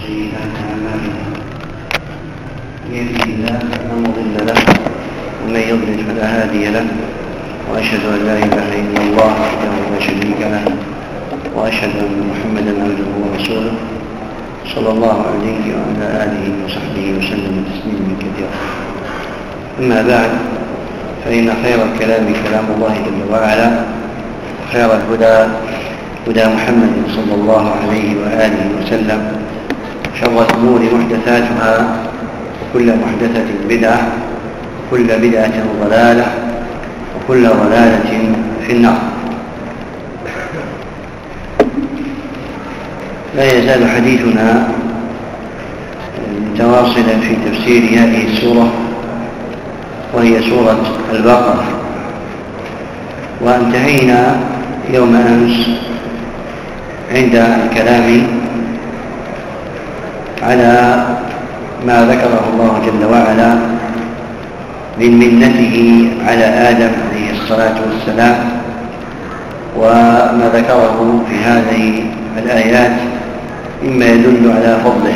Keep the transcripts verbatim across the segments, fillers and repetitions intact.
وسيئات أعمالنا من يهده الله فلا مضل له ومن يضلل فلا هادي له وأشهد أن لا إله إلا الله وحده لا شريك له وأشهد أن محمدا عبده ورسوله صلى الله عليه وعلى آله وصحبه وسلم تسليما كثيرا. أما بعد، فإن خير الكلام كلام الله جل وعلا، خير الهدى هدى محمد صلى الله عليه وآله وسلم، شر الأمور محدثاتها، وكل محدثة بدعة، وكل بدعة ضلالة، وكل ضلالة في النار. لا يزال حديثنا متواصلا في تفسير هذه السورة، وهي سورة البقرة، وانتهينا يوم أمس عند الكلام على ما ذكره الله جل وعلا من منته على آدم عليه الصلاة والسلام، وما ذكره في هذه الآيات مما يدل على فضله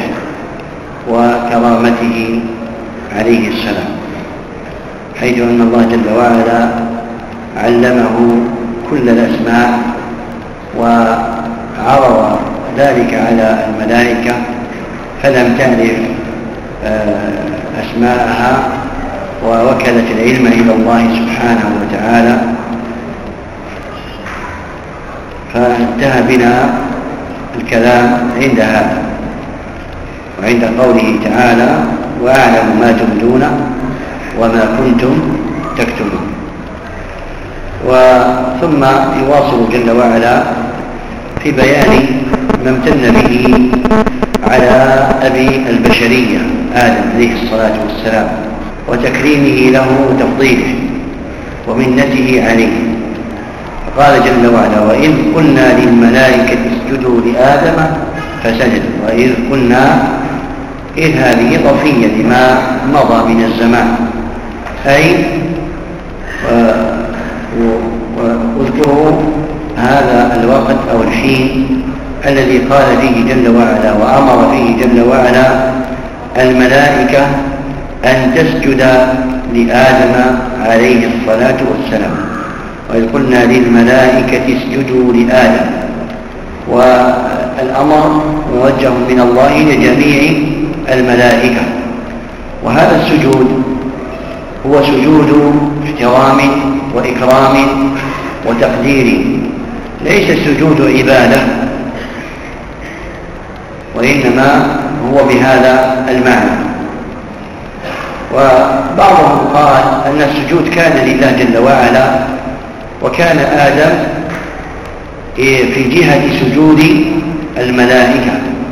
وكرامته عليه السلام، حيث أن الله جل وعلا علمه كل الأسماء وعرض ذلك على الملائكة فلم تعرف أسماءها، ووكلت العلم إلى الله سبحانه وتعالى. فانتهى بنا الكلام عند هذا، وعند قوله تعالى: وأعلم ما تبدون وما كنتم تكتمون. وثم يواصل جل وعلا في بيان ما امتن به على أبي البشرية آدم عليه الصلاة والسلام، وتكريمه له وتفضيله ومنته عليه. قال جل وعلا: وإذ قلنا للملائكة اسجدوا لآدم فسجدوا. وإذ قلنا، إذ هذه ظرفية لما مضى من الزمان، أي واذكروا هذا الوقت أو الحين الذي قال فيه جل وعلا وأمر فيه جل وعلا الملائكة أن تسجد لآدم عليه الصلاة والسلام. وإذ قلنا للملائكة اسجدوا لآدم، والأمر موجه من الله لجميع الملائكة. وهذا السجود هو سجود احترام وإكرام وتقدير، ليس السجود عبادة، وإنما هو بهذا المعنى. وبعضهم قال أن السجود كان لله جل وعلا، وكان آدم في جهة سجود الملائكة،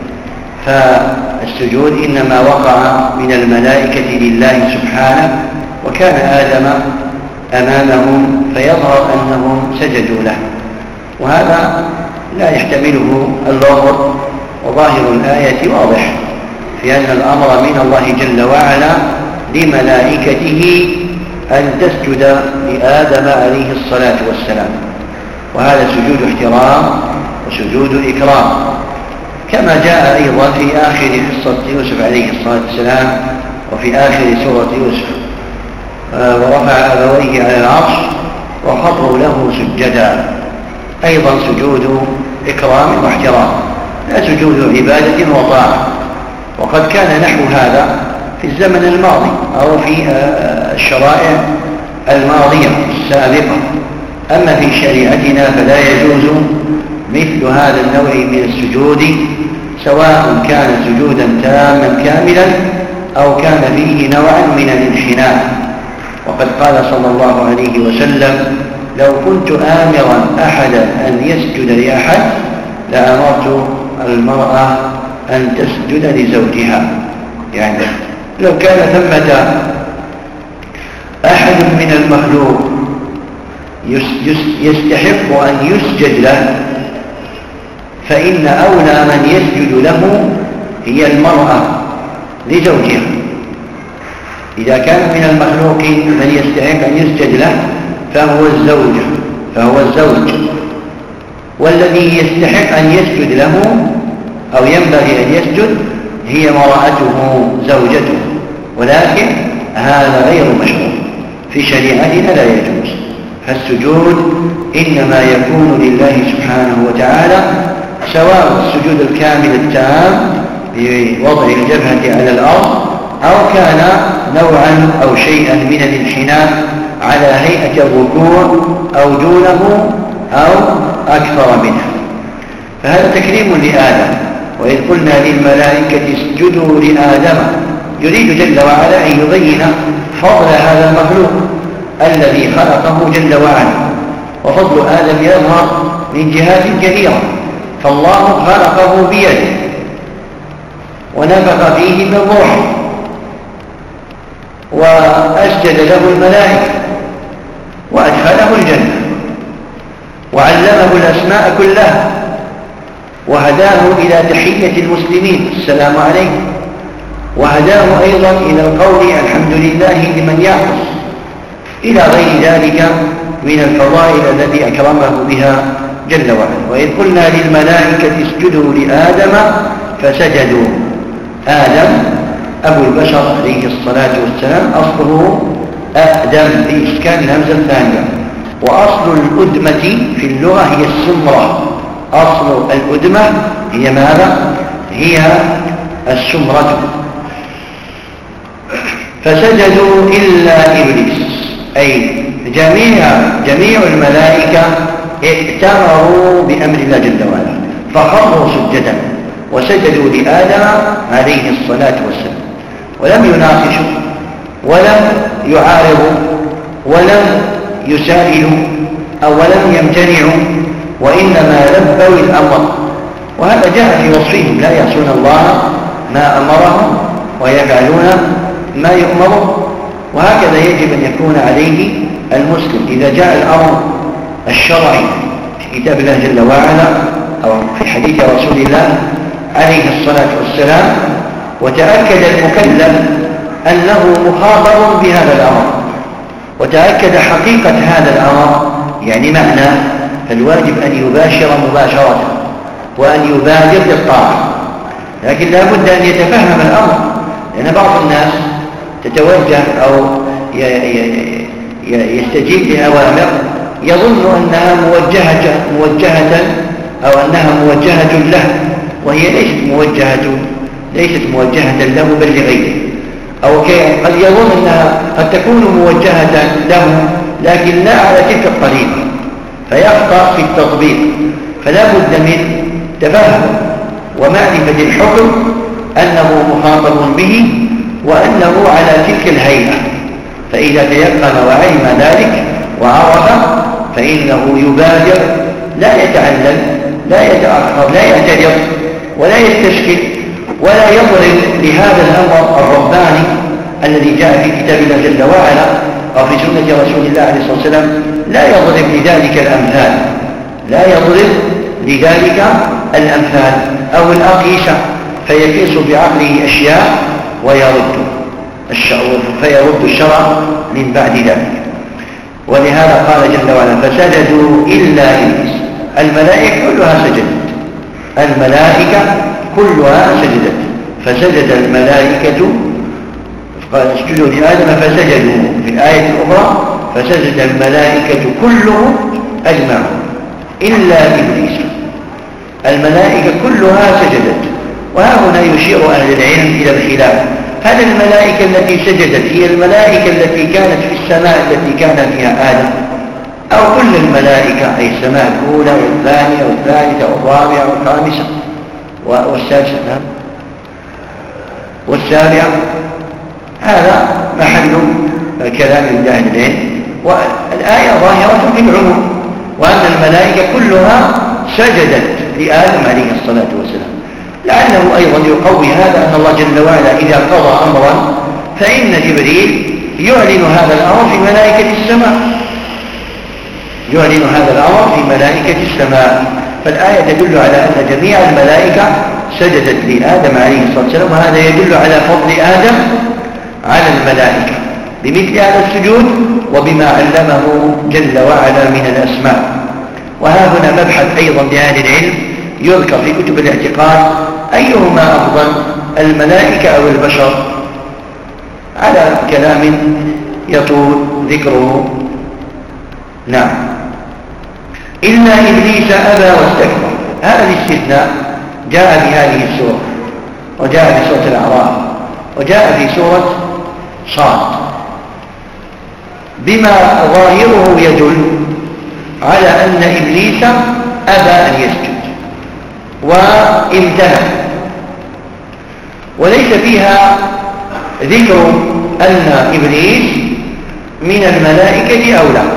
فالسجود إنما وقع من الملائكة لله سبحانه، وكان آدم أمامهم فيظهر أنهم سجدوا له، وهذا لا يحتمله اللفظ، وظاهر الآية واضح في أن الأمر من الله جل وعلا لملائكته أن تسجد لآدم عليه الصلاة والسلام. وهذا سجود احترام وسجود إكرام، كما جاء أيضا في آخر قصة يوسف عليه الصلاة والسلام، وفي آخر سورة يوسف: ورفع أبويه على العرش وخروا له سجدا، أيضا سجود إكرام واحترام، لا سجود عبادة وطاعة. وقد كان نحو هذا في الزمن الماضي أو في الشرائع الماضية السابقة. أما في شريعتنا فلا يجوز مثل هذا النوع من السجود، سواء كان سجودا تاما كاملا أو كان فيه نوعا من الانحناء. وقد قال صلى الله عليه وسلم: لو كنت آمرا أحدا أن يسجد لأحد لأمرت المرأة أن تسجد لزوجها. يعني لو كان ثمة أحد من المخلوق يستحق أن يسجد له، فإن أولى من يسجد له هي المرأة لزوجها. إذا كان من المخلوق من يستحق أن يسجد له فهو الزوج فهو الزوج والذي يستحق أن يسجد له أو ينبغي أن يسجد هي امرأته زوجته، ولكن هذا غير مشروع في شريعتنا، لا يجوز. فالسجود إنما يكون لله سبحانه وتعالى، سواء السجود الكامل التام بوضع الجبهة على الأرض، أو كان نوعا أو شيئا من الانحناء على هيئة الركوع أو دونه أو أكثر منه. فهذا تكريم لآدم. وإذ قلنا للملائكة اسجدوا لآدم، يريد جل وعلا أن يبين فضل هذا المخلوق الذي خلقه جل وعلا. وفضل آدم يظهر من جهات كثيرة، فالله خلقه بيده ونفخ فيه من روحه وأسجد له الملائكة وأدخله الجنة وعلمه الأسماء كلها وهداه إلى تحية المسلمين السلام عليكم، وهداه أيضا إلى القول الحمد لله لمن يعطس، إلى غير ذلك من الفضائل التي أكرمه بها جل وعلا. وإذ قلنا للملائكة اسجدوا لآدم فسجدوا. آدم أبو البشر عليه الصلاة والسلام أصله آدم بإسكان الهمزة الثانية، وأصل الأدمة في اللغة هي السمرة. أصل الأدمة هي ماذا؟ هي السمرة. فسجدوا إلا إبليس، أي جميع جميع الملائكة ائتمروا بأمر الله جل وعلا فخروا سجدا وسجدوا لآدم عليه الصلاة والسلام، ولم يناقشوا ولم يعارضوا ولم يسائلوا أو ولم يمتنعوا، وإنما لبوا الأمر. وهذا جاء في وصفهم: لا يعصون الله ما أمرهم ويفعلون ما يؤمرون. وهكذا يجب أن يكون عليه المسلم إذا جاء الأمر الشرعي في كتاب الله جل وعلا أو في حديث رسول الله عليه الصلاة والسلام، وتأكد المكلف أنه مخاطب بهذا الأمر وتأكد حقيقة هذا الأمر، يعني معنى فالواجب أن يباشر مباشرة وأن يبادر بالطاعة. لكن لا بد أن يتفهم الأمر، لأن بعض الناس تتوجه أو يستجيب لأوامر يظن أنها موجهة, موجهة أو أنها موجهة له، وهي ليست موجهة ليست موجهة له بل لغيره. أو قد يظن أنها قد تكون موجهة له لكن لا على تلك الطريقة، فيخطأ في التطبيق. فلا بد من تفهم ومعرفة الحكم أنه مخاطب به وأنه على تلك الهيئة. فإذا تيقن وعلم ذلك وعرف فإنه يبادر، لا يتعلل، لا يتأخر، لا يعتذر ولا يستشكل ولا يضرب لهذا الأمر الرباني الذي جاء في كتاب الله جل وعلا أو في سنة رسول الله عليه الصلاة والسلام. لا يضرب لذلك الأمثال لا يضرب لذلك الأمثال أو الأقيسة، فيقيس بعقله أشياء ويرد فيرد الشرع من بعد ذلك. ولهذا قال جل وعلا: فسجدوا إلا إبليس. الملائكة كلها سجدت، الملائكة كلها سجدت. فسجد الملائكة، قال اسجدوا لآدم فسجدوا. في الآية الأخرى: فسجد الملائكة كلهم أجمعون إلا إبليس. الملائكة كلها سجدت. وها هنا يشير أهل العلم إلى الخلاف: هل الملائكة التي سجدت هي الملائكة التي كانت في السماء التي كان فيها آدم، أو كل الملائكة، أي السماء الأولى والثانية والثالثة والرابعة والخامسة والسادسة نعم والسابعة؟ هذا محل كلام أهل العلم. والآية ظاهرة في العموم، وأن الملائكة كلها سجدت لآدم عليه الصلاة والسلام، لعله أيضا يقوي هذا أن الله جل وعلا إذا قضى أمرا فإن جبريل يعلن هذا الأمر في ملائكة السماء يعلن هذا الأمر في ملائكة السماء. فالآية تدل على أن جميع الملائكة سجدت لآدم عليه الصلاة والسلام، وهذا يدل على فضل آدم على الملائكة بمثل هذا السجود وبما علمه جل وعلا من الأسماء. وها هنا مبحث أيضا لأهل العلم يذكر في كتب الاعتقاد: أيهما أفضل، الملائكة أو البشر على كلام يطول ذكره. نعم. إلا إبليس أبى واستكبر. هذا الاستثناء جاء في هذه السورة، وجاء في سورة الأعراف، وجاء في سورة صاد، بما ظاهره يدل على أن إبليس أبى أن يسجد وامتنع، وليس فيها ذكر أن إبليس من الملائكة أو لا.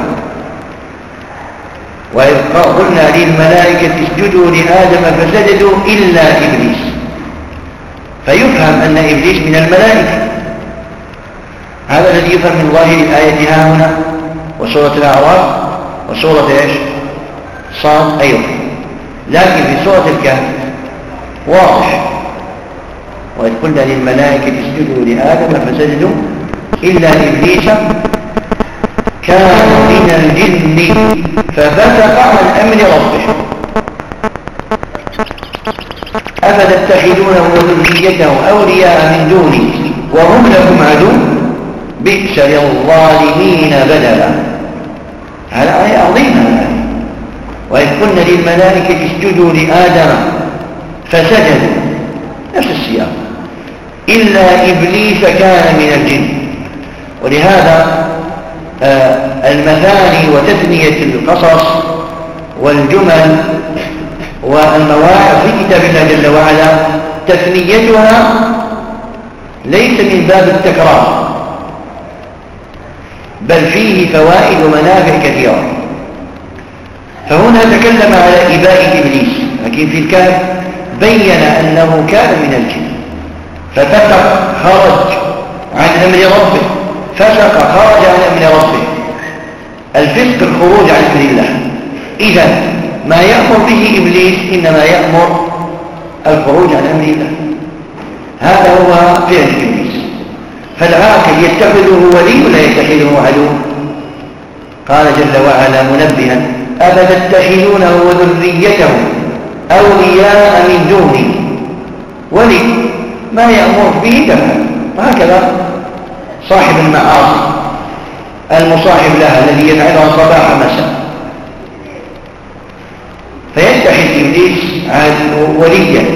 وإذ قلنا للملائكة اسجدوا لآدم فسجدوا إلا إبليس، فيفهم أن إبليس من الملائكة. هذا الذي يفهم من ظاهر الآية ها هنا وسورة الأعراف وسورة إيش؟ صاد أيضا. لكن في سورة الكهف واضح، وإذ قلنا للملائكة اسجدوا لآدم فسجدوا إلا إبليس كان من الجن ففسق عن أمر ربه أفتتخذونه وذريته أولياء من دوني وهم لكم عدو بئس للظالمين بدلا. هذا آية عظيمة. وإذ قلنا للملائكة اسجدوا لآدم فسجدوا، نفس السياق، إلا إبليس كان من الجن. ولهذا آه المثاني وتثنية القصص والجمل والمواعظ في كتاب الله جل وعلا تثنيتها ليس من باب التكرار، بل فيه فوائد ومنافع كثيرة. فهنا تكلم على إباء إبليس، لكن في الكهف بين أنه كان من الجن ففسق خرج عن أمر ربه، فسق خرج عن أمر ربه. الفسق الخروج عن أمر الله. إذن ما يأمر به إبليس إنما يأمر الخروج عن أمر الله. هذا هو فعل إبليس. فالعاقل يتخذه ولي ولا يتخذه عدو؟ قال جل وعلا منبها أفتتخذونه وذريته أولياء من دوني. ولي ما يأمر به تفعل. وهكذا صاحب المعاصي المصاحب لها الذي يفعلها صباح مساء، فيتخذ إبليس وليا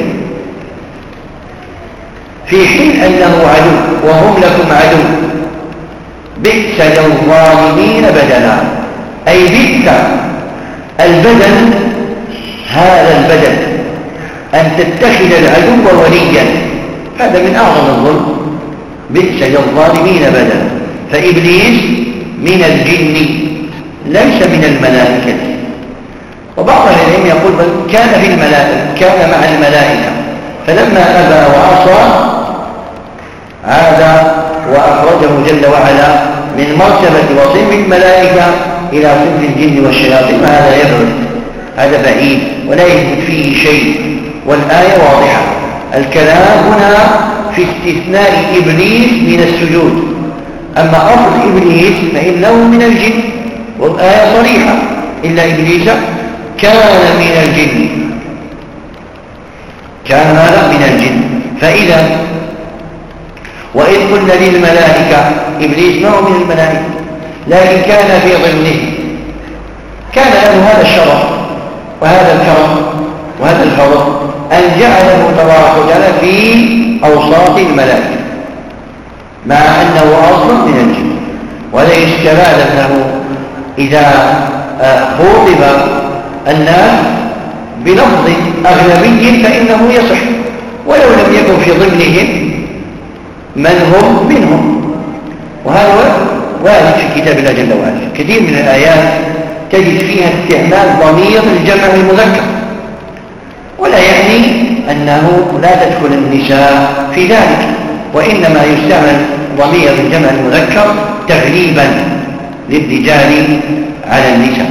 في حين أنه عدو وهم لكم عدو بئس للظالمين بدلا. أي بئس البدل، هذا البدل أن تتخذ العدو وليا، هذا من أعظم الظلم. بئس للظالمين بدلا. فإبليس من الجن ليس من الملائكة. وبعض العلم يقول بل كان في الملائكة، كان مع الملائكة، فلما أبى وعصى عاد وأخرجه جل وعلا من مرتبة وصف الملائكة إلى صف الجن والشياطين. هذا يبعد، هذا بعيد ولا يثبت فيه شيء، والآية واضحة. الكلام هنا في استثناء إبليس من السجود، أما أصل إبليس فإنه من الجن، والآية صريحة إلا إبليس كان من الجن. كان هذا من الجن. فإذا وإذ قلنا للملائكة، إبليس ما هو من الملائكة لكن كان في ضمنه، كان له هذا الشرف وهذا الكرم وهذا الفضل أن جعله تبارك وتعالى في أوساط الملائكة، مع أنه أصل من الجن. ولا يستبعد أنه إذا خوطب الناس بلفظ أغلبي فإنه يصح، ولو لم يكن في ضمنهم من هم منهم. وهذا وارد في كتاب الله جل وعلا. كثير من الآيات تجد فيها استعمال ضمير الجمع المذكر، ولا يعني أنه لا تدخل النساء في ذلك، وإنما يستعمل ضمير الجمع المذكر تغليبا للرجال على النساء.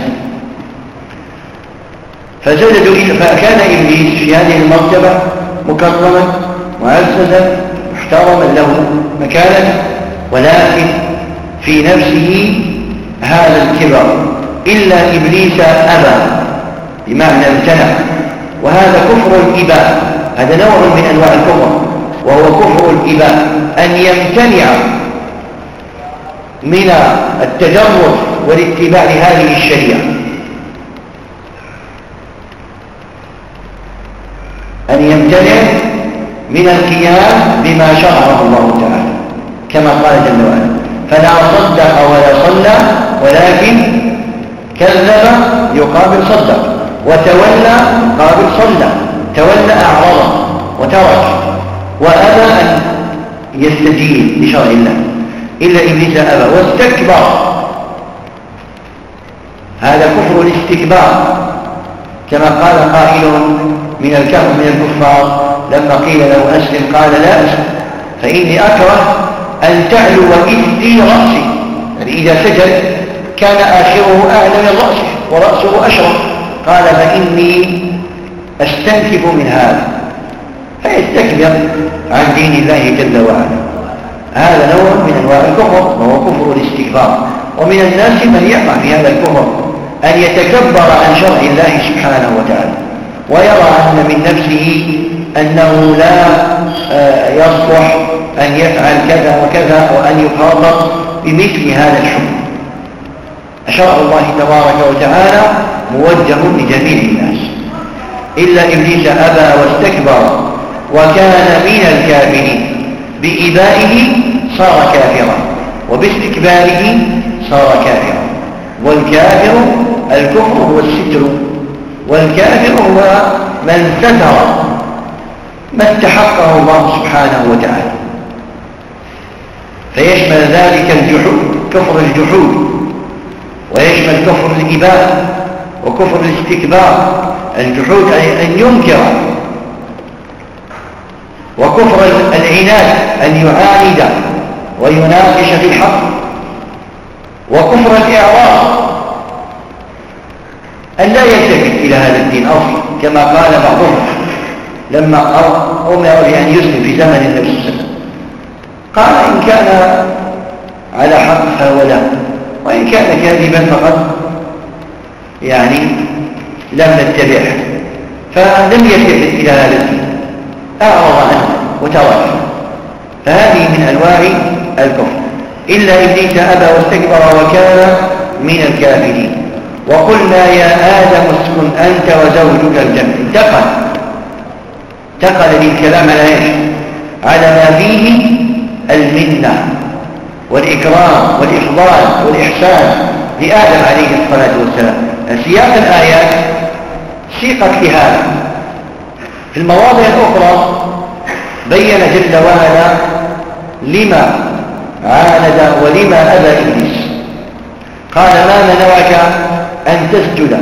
فسجدوا، فكان إبليس في هذه المرتبة مكرما معززا محترما له مكانه، ولكن في نفسه هذا الكبر. إلا إبليس أبى بمعنى امتنع، وهذا كفر الإباء، هذا نوع من أنواع الكفر، وهو كفر الإباء أن يمتنع من التجرد والاتباع لهذه الشريعة، أن يمتنع من القيام بما شرعه الله تعالى كما قال جل وعلا: فلا صدق ولا صلى ولكن كذب يقابل صدق، وتولى قابل صلى، تولى أعرض وترك وأبى أن يستجيب لشرع الله، إلا إبليس أبى واستكبر. هذا كفر الاستكبار، كما قال قائل من الكفر من الكفار لما قيل له أسلم قال لا أسلم فإني أكره أن تعلو إثري رأسي. يعني إذا سجد كان آخره أعلى من رأسه ورأسه أشرف، قال فإني أستنكف من هذا، فيستكبر عن دين الله جل وعلا. هذا نوع من أنواع الكفر وهو كفر الاستكبار. ومن الناس من يقع في هذا الكفر أن يتكبر عن شرع الله سبحانه وتعالى ويرى أن من نفسه أنه لا يصلح أن يفعل كذا وكذا وأن يخاطب بمثل هذا الحكم. شرع الله تبارك وتعالى موجه لجميع الناس، إلا إبليس أبى واستكبر وكان من الكافرين. بإبائه صار كافرا وباستكباره صار كافرا. والكافر الكفر هو الستر، والكافر هو من ستر ما استحقه الله سبحانه وتعالى، فيشمل ذلك الجحود كفر الجحود، ويشمل كفر الإباء وكفر الاستكبار. الجحود أن ينكر، وكفر العناد أن يعاند ويناقش في الحق، وكفر الإعراض أن لا يلتفت إلى هذا الدين أصلا، كما قال بعضهم لما أمر بأن يسلم في زمن النبي صلى الله عليه وسلم قال إن كان على حق فهو لا، وإن كان كاذبا فقد يعني لم نتبعه، فلم يلتفت إلى هذا الدين، أعرض عنه وترك. فهذه من أنواع الكفر. إلا إبليس أبى واستكبر وكان من الكافرين. وقلنا يا آدم اسكن أنت وزوجك الجنة. انتقل انتقل بالكلام على ايش؟ على ما فيه المنة والإكرام والإفضال والإحسان لآدم عليه الصلاة والسلام. سياق الآيات سيقت لهذا. في المواضع الأخرى بين جل وعلا لما عاند ولما أبى إبليس. قال ما منعك أن تسجد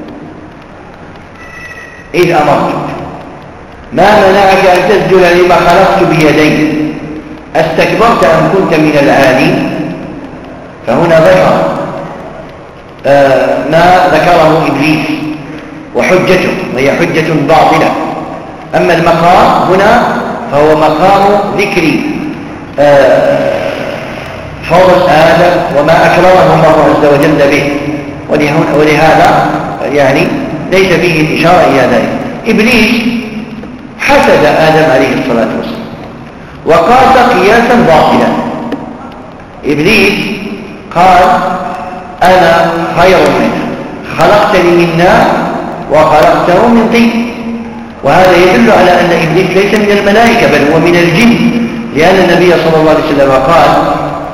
إذ أمرتك، ما منعك أن تسجد لما خلقت بيدي، استكبرت أم كنت من العالين؟ فهنا ذكر آه ما ذكره إبليس وحجته، وهي حجة باطلة. أما المقام هنا فهو مقام ذكر آه فضل آدم وما أكرمه الله عز وجل به، ولهذا يعني ليس فيه الإشارة إلى ذلك. إبليس حسد آدم عليه الصلاة والسلام وقاس قياسا باطلا. إبليس قال أنا خير منه، خلقتني من نار وخلقته من طين. وهذا يدل على أن إبليس ليس من الملائكة بل هو من الجن، لأن النبي صلى الله عليه وسلم قال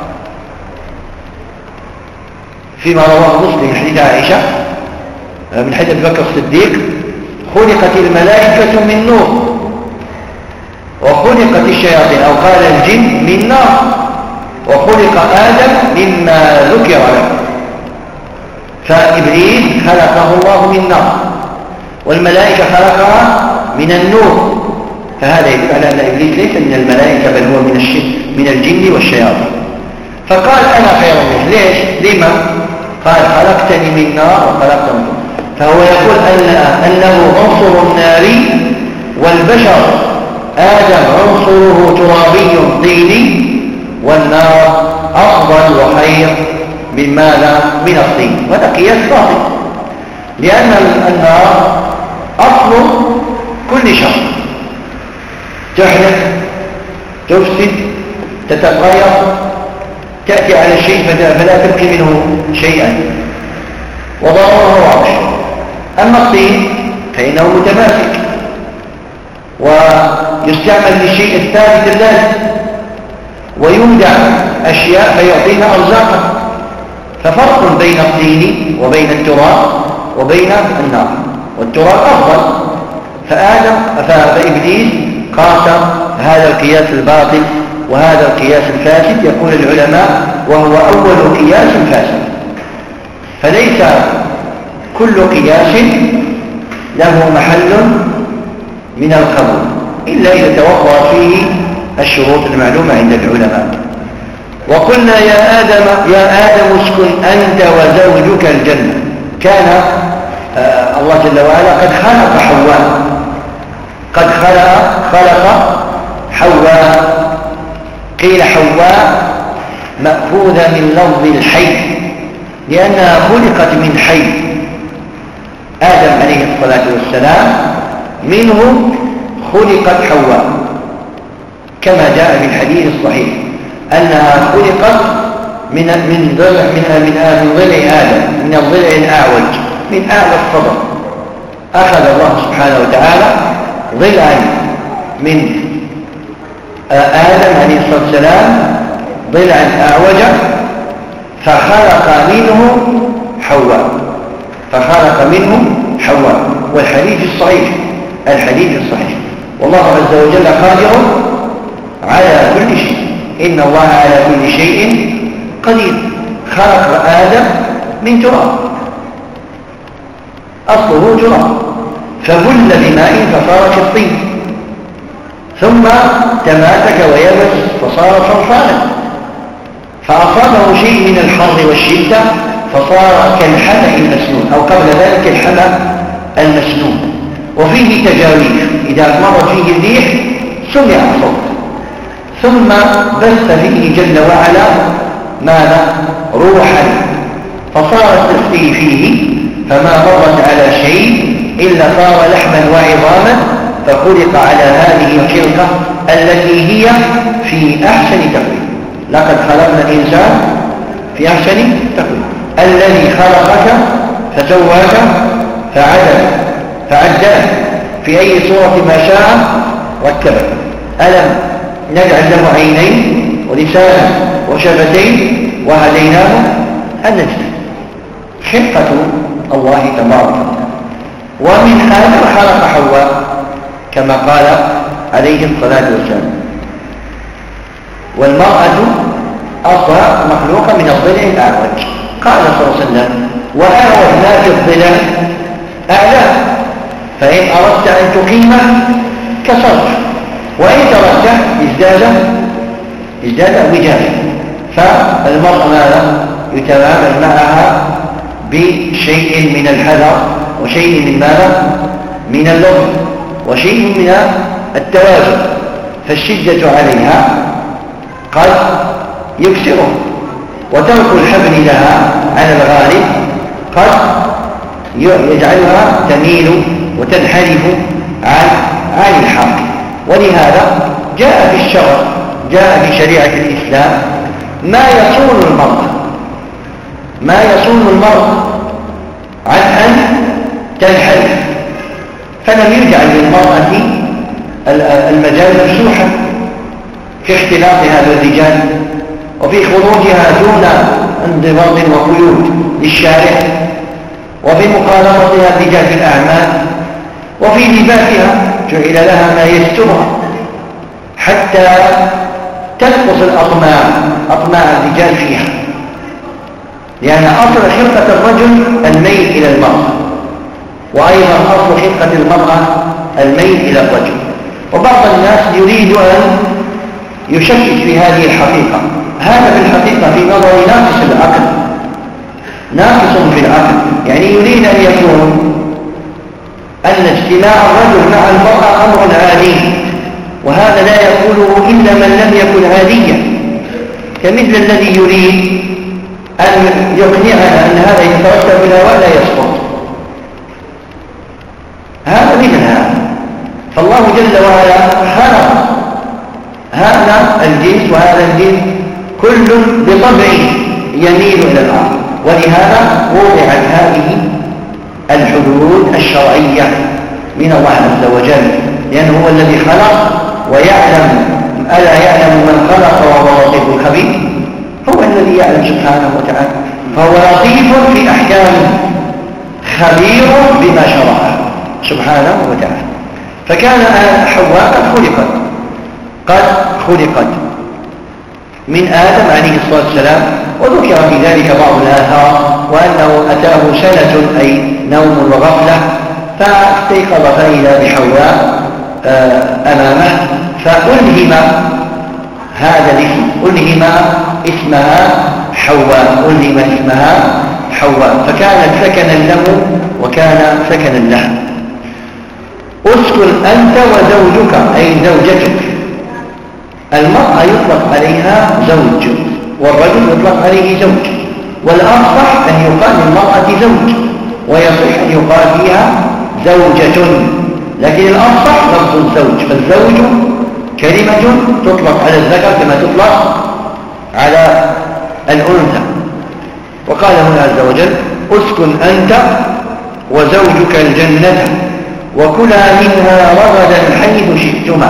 فيما رواه مسلم من حديث عائشة من حديث أبي بكر الصديق خلقت الملائكة من نور وخلقت الشياطين أو قال الجن من نار وخلق آدم مما ذكر له. فإبليس خلقه الله من نار والملائكة خلقها من النور، فهذا يدل على أن إبليس ليس من الملائكة بل هو من من الجن والشياطين. فقال أنا خير منه. ليش؟ لما؟ قال خلقتني من نار وخلقته من نور. فهو يقول أن أنه عنصر النار والبشر آدم عنصره ترابي طيني والنار أفضل وخير من ماذا؟ من الطين. وهذا قياس باطل، لأن النار أصل كل شر، تحرق تفسد، تتغير، تأتي على الشيء فلا تبقي منه شيئا وضرره واضح. أما الطين فإنه متماسك ويستعمل للشيء الثابت اللازم، ويودع أشياء فيعطينا أرزاقا. ففرق بين الطين وبين التراب وبين النار، والتراب أفضل. فآدم فإبليس قاس هذا القياس الباطل وهذا القياس الفاسد. يقول العلماء وهو أول قياس فاسد. فليس كل قياس له محل من القبول إلا إذا توفر فيه الشروط المعلومة عند العلماء. وقلنا يا آدم يا آدم اسكن أنت وزوجك الجنة. كان آه الله جل وعلا قد خلق حواء، قد خلق خلق حواء. قيل حواء مأخوذة من لفظ الحي لأنها خلقت من حي. آدم عليه الصلاة والسلام منه خلقت حواء، كما جاء في الحديث الصحيح أنها خلقت من من ضلع من من من ضلع آدم، من الضلع الأعوج، من أعلى الصدر. أخذ الله سبحانه وتعالى ضلعا من آدم عليه الصلاة والسلام، ضلعا أعوجا، فخلق منه حواء، فخلق منه حواء. والحديث الصحيح الحديث الصحيح والله عز وجل قادر على كل شيء، إن الله على كل شيء قدير. خلق آدم من تراب، أصله تراب، فبل بماء فصار كالطين، ثم تماسك ويبس فصار صلصالا، فأصابه شيء من الحر والشدة فصار كالحمأ المسنون، أو قبل ذلك الحمأ المسنون. وفيه تجاويف، إذا مرت فيه الريح سمع صوت، ثم بث فيه جل وعلا ماذا؟ روحا، فصارت تسقي فيه، فما مرت على شيء إلا صار لحما وعظاما، فخلق على هذه الخلقة التي هي في أحسن تقويم. لقد خلقنا الإنسان في أحسن تقويم. الذي خلقك فسواك فعدل فعدل في أي صورة ما شاء ركبك. ألم نجعل له عينين ولسانا وشفتين وهديناه النجدين. خلقة الله تبارك وتعالى. ومن آدم خلق حواء كما قال عليه الصلاة والسلام. والمرأة أصلا مخلوقة من الضلع الأعوج. قال صلى الله عليه وسلم وأعوج ما في الضلع أعلاه، فإن أردت أن تقيمه كسرت، وإن تركته ازداد ازداد وجاهه. فالمرأة ماذا؟ يتعامل معها بشيء من الحذر، وشيء من ماذا؟ من اللطف، وشيء من التوازن. فالشدة عليها قد يكسره، وترك الحبل لها على الغالب قد يجعلها تميل وتنحرف عن عن الحق. ولهذا جاء في الشرع، جاء في شريعة الإسلام ما يصون المرأة، ما يصون المرأة عن أن تنحرف. فلم يجعل للمرأة المجال مفتوحا في اختلاطها بالرجال، وفي خروجها دون انضباط وقيود للشارع، وفي مخالطتها الرجال في الأعمال، وفي لباسها جعل لها ما يسترها حتى تنقص الأطماع أطماع الرجال فيها، لأن أصل خلقة الرجل الميل إلى المرأة، وأيضا أصل خلقة المرأة الميل إلى الرجل. وبعض الناس يريد أن يشكك في هذه الحقيقة. هذا في الحقيقة في نظري ناقص العقل، ناقص في العقل. يعني يريد أن يكون أن اجتماع الرجل مع المرأة أمر عادي، وهذا لا يقوله إلا من لم يكن عاديا، كمثل الذي يريد أن يقنعنا أن هذا يترتب الهواء لا يسقط. هذا مثل هذا. فالله جل وعلا خلق هذا الجنس وهذا الجنس كل بطبعه يميل إلى الآخر، ولهذا وضعت هذه الحدود الشرعية من الله عز وجل، لأنه هو الذي خلق ويعلم. ألا يعلم من خلق وهو اللطيف الخبير؟ هو الذي يعلم سبحانه وتعالى، فهو لطيف في أحكامه خبير بما شرعه سبحانه وتعالى. فكان حواء قد خلقت قد خلقت من آدم عليه الصلاة والسلام، وذكر في ذلك بعض الآثار، وأنه أتاه سنة أي نوم وغفلة فاستيقظ فإذا بحواء أمامه، فألهم هذا الاسم، ألهم اسمها حواء، ألهم اسمها حواء، فكانت سكنا له وكان سكنا لها. اسكن أنت وزوجك أي زوجتك. المرأة يطلق عليها زوج، والرجل يطلق عليه زوج، والأصح أن يقال للمرأة زوج، ويصح أن يقال فيها زوجة، لكن الأصح لفظ الزوج، فالزوج كلمة تطلق على الذكر كما تطلق على الأنثى. وقال هنا عز وجل: اسكن أنت وزوجك الجنة وكلا منها رغدا حيث شئتما.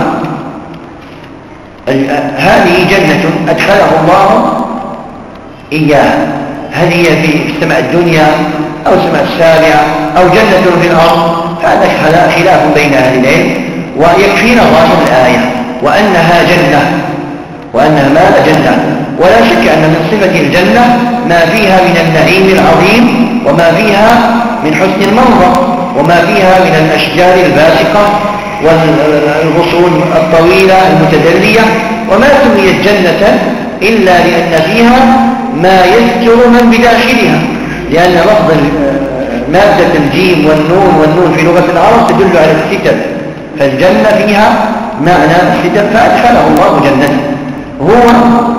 هذه جنة أدخله الله إياها، هل هي في السماء الدنيا أو السماء السابعة أو جنة في الأرض؟ هذا خلاف بين أهل العلم، ويكفينا ظاهر الآية وأنها جنة، وأنها ما جنة. ولا شك أن من صفة الجنة ما فيها من النعيم العظيم، وما فيها من حسن المنظر، وما فيها من الأشجار الباسقة والغصون الطويلة المتدلية، وما سميت جنة إلا لأن فيها ما يستر من بداخلها، لأن لفظ مادة الجيم والنون والنون في لغة العرب تدل على الستر، فالجنة فيها معنى الستر، فأدخله الله جنته هو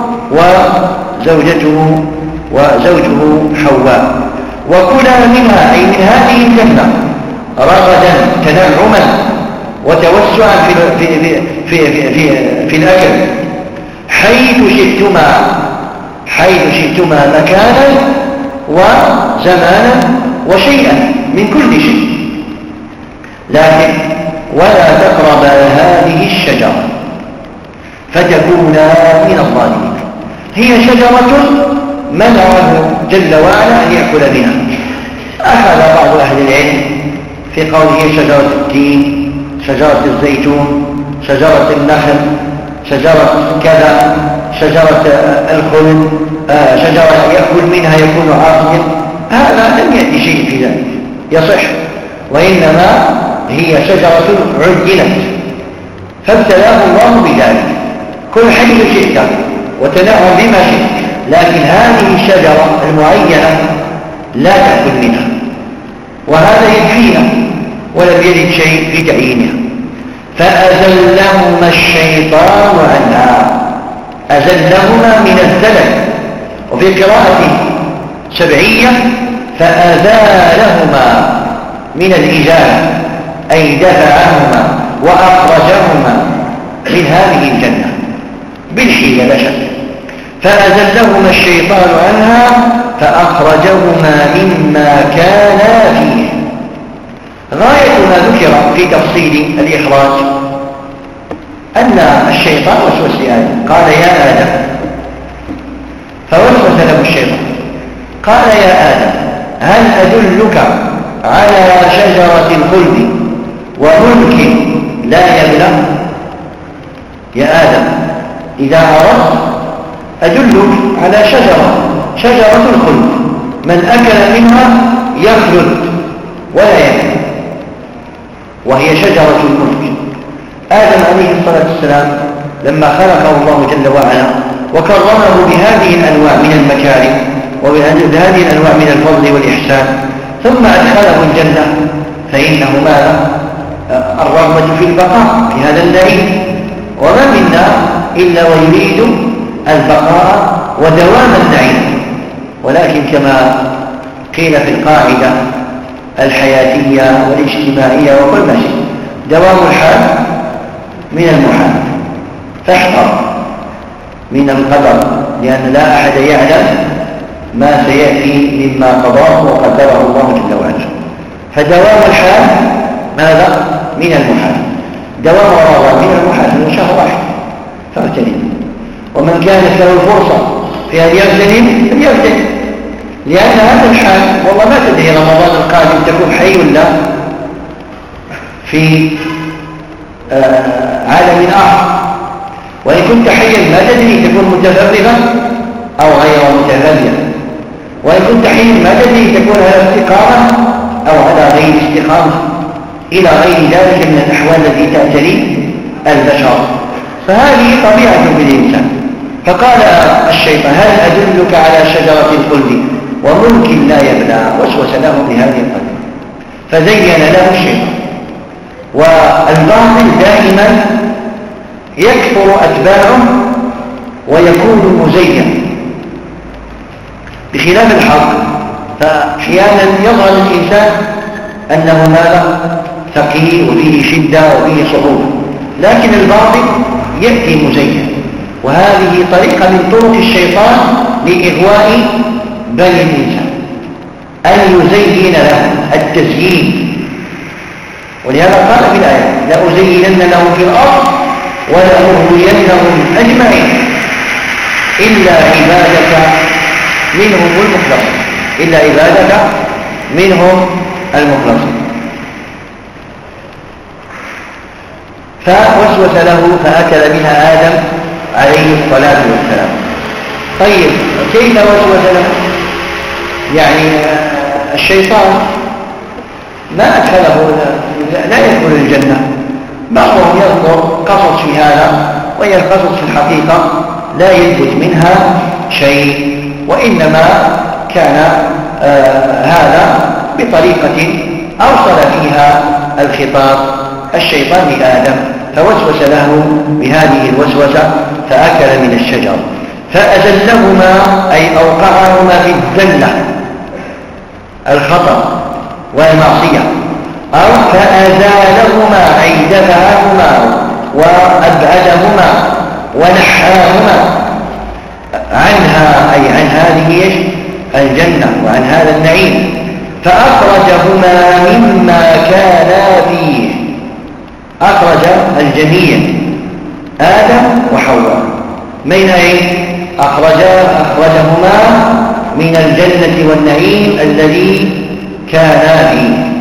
وزوجته وزوجه حواء. وكلا منها أي من هذه الجنة رغدا تنعما وتوسعا في, في, في, في, في, في الأكل حيث شئتما، حيث شئتما مكانا وزمانا وشيئا من كل شيء، لكن ولا تقربا هذه الشجرة فتكونا من الظالمين. هي شجرة منعه جل وعلا أن يأكل بها. أخذ بعض أهل العلم في قوله شجرة التين، شجرة الزيتون، شجرة النخل، شجرة كذا، شجرة الخلد، شجرة يأكل منها يكون عاصيا، هذا لم يأتي شيء في ذلك يصح، وإنما هي شجرة عجلت فابتلاه الله بذلك. كل حيث شئت وتنعم بما شئت، لكن هذه الشجرة المعينة لا تأكل منها، وهذا يكفينا ولم يرد شيء في تعيينها. فأزلهما الشيطان عنها، أزلهما من الزلل، وفي قراءة سبعية فأزالهما من الإزالة أي دفعهما وأخرجهما من هذه الجنة بالحيلة لا شك. فأزلهما الشيطان عنها فأخرجهما مما كانا فيه. غاية ما ذكر في تفصيل الإخراج أن الشيطان وسوس لآدم، قال يا آدم، فوسوس له الشيطان قال يا آدم هل أدلك على شجرة الخلد وملك لا يبلى؟ يا آدم إذا أردت أدلك على شجرة، شجرة الخلد، من أكل منها يخلد ولا يبلى، وهي شجرة الملك. آدم عليه الصلاة والسلام لما خلقه الله جل وعلا وكرمه بهذه الأنواع من المكارم وبهذه الأنواع من الفضل والإحسان، ثم أدخله الجنة، فإنه ماذا؟ الرغبة في البقاء في هذا النعيم، وما منا إلا ويريد البقاء ودوام النعيم. ولكن كما قيل في القاعدة الحياتية والاجتماعية وكل شيء، دوام الحال من المحال، فاحذر من القدر، لأن لا أحد يعلم ما سيأتي مما قضاه وقدره الله جل وعلا. فدوام الحال ماذا؟ من المحال. دوام رمضان من المحال من شهر واحد فاغتنم، ومن كانت له الفرصة في أن يغتنم فليغتنم، لأن هذا الحال والله ما تدري رمضان القادم تكون حي ولا في آه عالم آخر، وإن كنت حيا ما تدري تكون متفرغا أو غير متفرغا، وإن كنت حيا ما تدري تكون على استقامة أو على غير استقامة، إلى غير ذلك من الأحوال التي تعتري البشر. فهذه طبيعة بالإنسان. فقال الشيطان هل أدلك على شجرة الخلد وملك لا يبلى، وسوس له بهذه القدر فزين له الشيطان. والباطل دائما يكثر أتباعه ويكون مزين بخلاف الحق. فأحيانا يظهر الإنسان أنه ماذا؟ ثقيل وفيه شدة وفيه صعوبة، لكن الباطل يأتي مزين. وهذه طريقة من طرق الشيطان لإغواء بني الإنسان، أن يزين له التزيين. ولهذا قال في الآية لأزينن لهم في الأرض ولأغوينهم أجمعين إلا عبادك منهم المخلصين، إلا عبادك منهم المخلصين. فوسوس له فأكل منها آدم عليه الصلاة والسلام. طيب كيف وسوس له؟ يعني الشيطان ما أدخله لا يدخل الجنة. بعضهم يذكر قصص في هذا، وهي القصص في الحقيقة لا يثبت منها شيء، وإنما كان آه هذا بطريقة أوصل فيها الخطاب الشيطان لآدم، فوسوس له بهذه الوسوسة فأكل من الشجر فأزلهما أي أوقعهما في الذلة الخطأ والمعصية، أو فأزالهما أي دفعهما وأبعدهما ونحاهما عنها أي عن هذه الجنة وعن هذا النعيم، فأخرجهما مما كانا فيه. أخرج الجميع آدم وحواء من أين؟ أخرج أخرجهما من الجنة والنعيم الذي كانا فيه.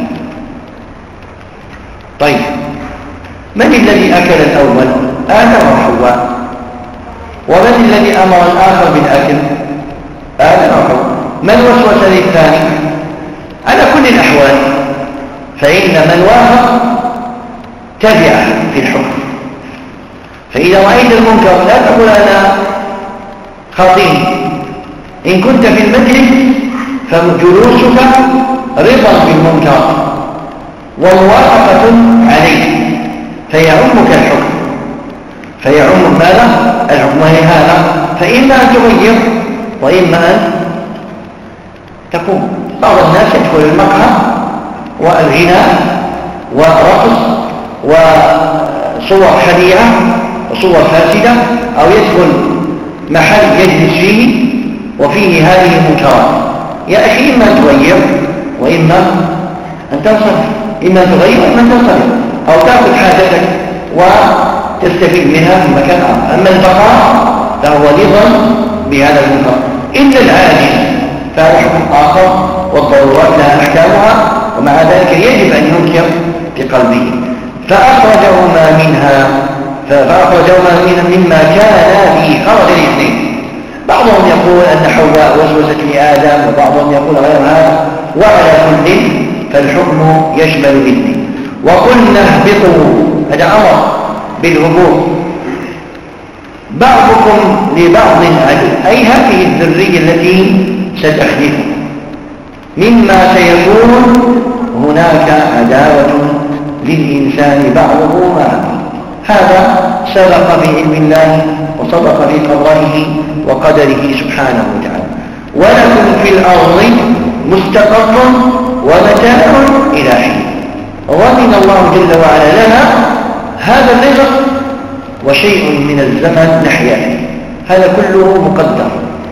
طيب من الذي أكل الأول؟ آدم وحواء. ومن الذي أمر الآخر بالأكل؟ آدم وحواء. من وسوس للثاني؟ على كل الأحوال فإن من وافق تبع في الحكم. فإذا رأيت المنكر لا تقول أنا خطيب، إن كنت في المجلس فجلوسك رضا بالمنكر وموافقة عليه فيعمك الحكم، فيعم ماذا؟ الحكم. وهي هذا فإما أن تغير وإما أن تقوم. بعض الناس يدخل المقهى والغناء ورقص وصور خديعة وصور فاسدة، أو يدخل محل يجلس فيه وفيه هذه المنكرات. يا أخي إما أن تغير وإما أن تنصرف، إما أن تغير وإما أن تنصرف، أو تأخذ حاجتك وتستفيد منها في مكان آخر. أما البقاء فهو رضا بهذا المنكر إلا العاجز فهذا حكم آخر، والضرورات لها أحكامها، ومع ذلك يجب أن ينكر في قلبه. فأخرجهما منها فأخرجهما مما كان فيه، خرج الاثنين. بعضهم يقول أن حواء وسوست لآدم، وبعضهم يقول غير هذا، وعلى كل فالحكم يشمل الاثنين. وقلنا اهبطوا، هذا أمر بالهبوط، بعضكم لبعض عدو، أي هذه الذرية التي ستخلف، مما سيكون هناك عداوة للإنسان بعضه مع بعض. هذا سبق في علم الله وصدق في قضائه وقدره سبحانه وتعالى. ولكم في الأرض مستقر ومتاع إلى حين. ومن الله جل وعلا لنا هذا الرزق وشيء من الزمن نحيا، هذا كله مقدر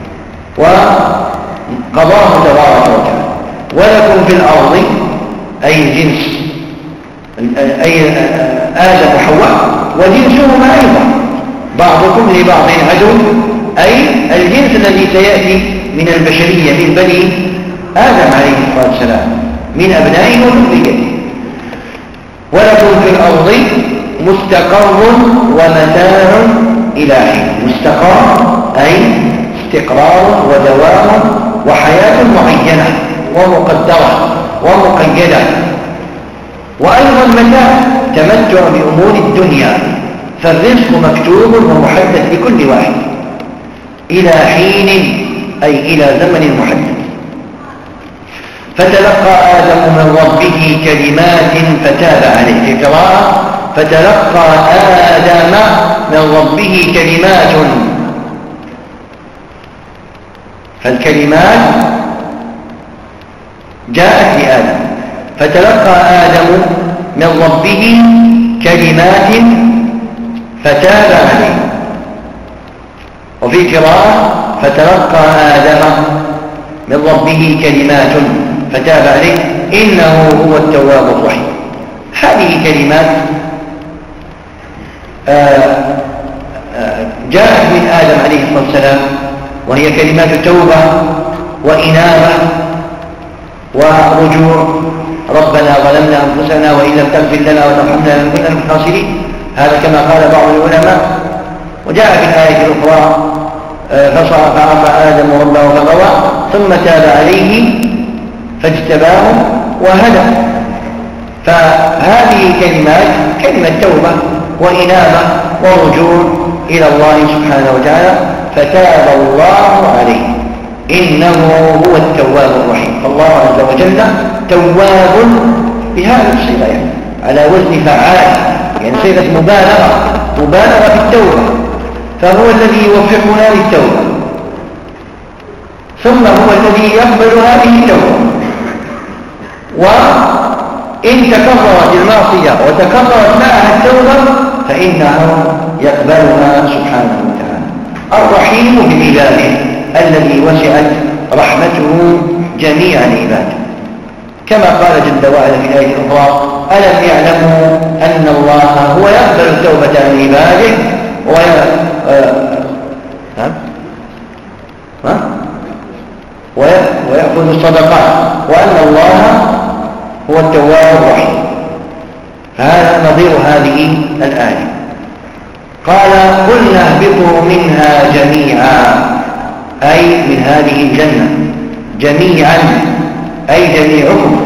وقضاه تبارك وتعالى. ولكم في الأرض أي جنس أي آدم وحواء وجنسهما أيضا بعضكم لبعض عدو، أي الجنس الذي سيأتي من البشرية من بني آدم عليه الصلاة والسلام من أبنائه وذريته. ولكم في الأرض مستقر ومتاع إلى حين. مستقر أي استقرار ودوام وحياة معينة ومقدرة ومقيدة، وأيضا متاع تمتع بأمور الدنيا، فالرزق مكتوب ومحدد لكل واحد إلى حين أي إلى زمن محدد. فتلقى آدم من ربه كلمات فتاب عليه. في قراءة فتلقى آدم من ربه كلمات، فالكلمات جاءت لآدم. فتلقى آدم من ربه كلمات فتاب عليه. وفي قراءة فتلقى آدم من ربه كلمات فتاب عليه إنه هو التواب الرحيم. هذه كلمات جاءت من آدم عليه الصلاة والسلام، وهي كلمات التوبة وإنابة ورجوع. ربنا ظلمنا أنفسنا وإن لم تغفر لنا وترحمنا لنكونن من الخاسرين، هذا كما قال بعض العلماء. وجاء في الآية الأخرى فعصى آدم ربه فغوى ثم تاب عليه فاجتباه وهدى. فهذه كلمات كلمة توبة وإنابة ورجوع إلى الله سبحانه وتعالى. فتاب الله عليه إنه هو التواب الرحيم. فالله عز وجل تواب بهذه الصيغة، يعني على وزن فعال، يعني صيغة مبالغة مبالغة في التوبة. فهو الذي يوفقنا للتوبة، ثم هو الذي يقبل هذه التوبة. وإن تكررت المعصية وتكررت معها التوبة فإنه يقبلها سبحانه وتعالى. الرحيم بعباده الذي وسعت رحمته جميع العباد، كما قال جل وعلا في الآية الأخرى ألم يعلموا أن الله هو يقبل التوبة عن عباده وي... آه... ها؟ ها؟ وي... ويأخذ الصدقات وأن الله هو التواب الرحيم. فهذا نظير هذه الآية. قال قلنا اهبطوا منها جميعا، أي من هذه الجنة جميعا أي جميعكم.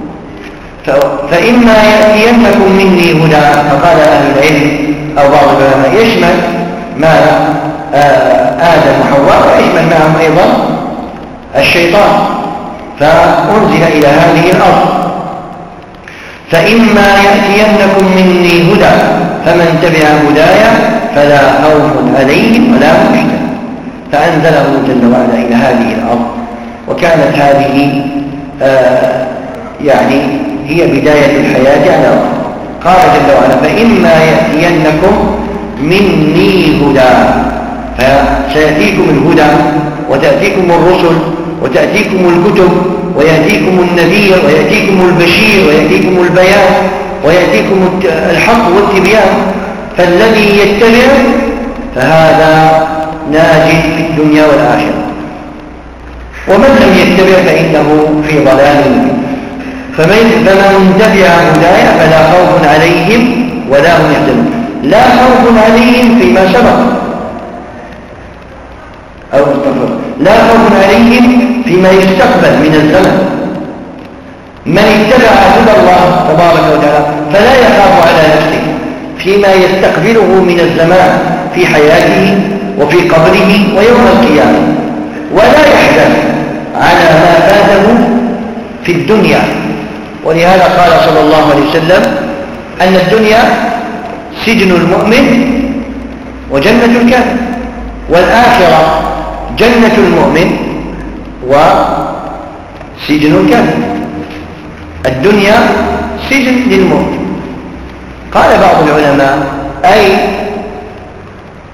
فإما يأتينكم مني هدى، فقال أهل العلم أو بعض العلماء يشمل ما آدم وحواء ويشمل معهم أيضا الشيطان، فأنزل إلى هذه الأرض. فإما يأتينكم مني هدى فمن تبع هدايا فلا خوف عليهم ولا هم يحزنون. فأنزله جل وعلا إلى هذه الأرض، وكانت هذه آه يعني هي بداية الحياة على الأرض. قال جل وعلا فإما يأتينكم مني هدى، فسيأتيكم الهدى وتأتيكم الرسل وتأتيكم الكتب ويأتيكم النذير ويأتيكم البشير ويأتيكم البيان ويأتيكم الحق والتبيان. فالذي يتبع فهذا ناج في الدنيا والآخرة، ومن لم يتبع فإنه في ضلال. فمن, فمن تبع هدايا فلا خوف عليهم ولا هم يحزنون. لا خوف عليهم فيما سبق أو استغفر لا خوف عليهم فيما يستقبل من الزمن. من اتبع هدى الله تبارك وتعالى فلا يخاف على نفسه فيما يستقبله من الزمان في حياته وفي قبره ويوم القيامة، ولا يحزن على ما فاته في الدنيا. ولهذا قال صلى الله عليه وسلم أن الدنيا سجن المؤمن وجنة الكافر، والآخرة جنة المؤمن وسجن الكافر. الدنيا سجن للمؤمن. قال بعض العلماء أي